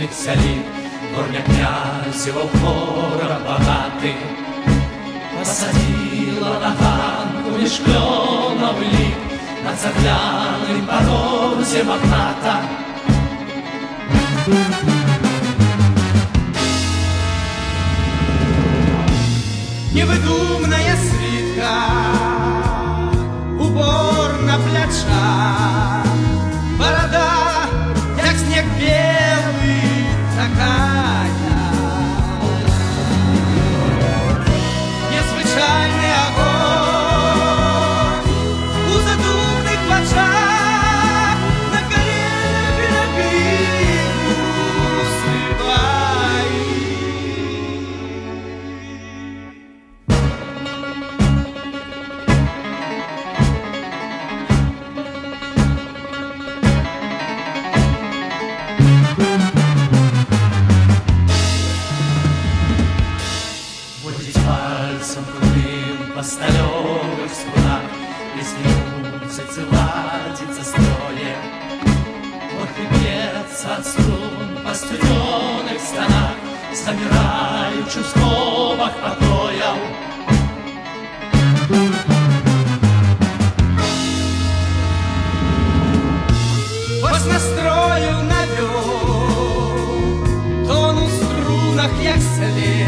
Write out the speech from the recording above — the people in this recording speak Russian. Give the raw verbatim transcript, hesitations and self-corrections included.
спустився лід, горня князєва вхора багатий, посадила на ганку між кльоновий лід, на цегляним порозі магната. Невыдумная свитка, убор на плечах, борода, как снег белый, такая. Незвычайный огонь у задумных очах, на коленях и на крику твои. Водить пальцем крутым по сталевых струнах, песни музыцы ладить за строем. Вот и бьется от струн по студеных стонах, замираючи в сковах покояв. Ось настрою навёл, тон у струнах, як след.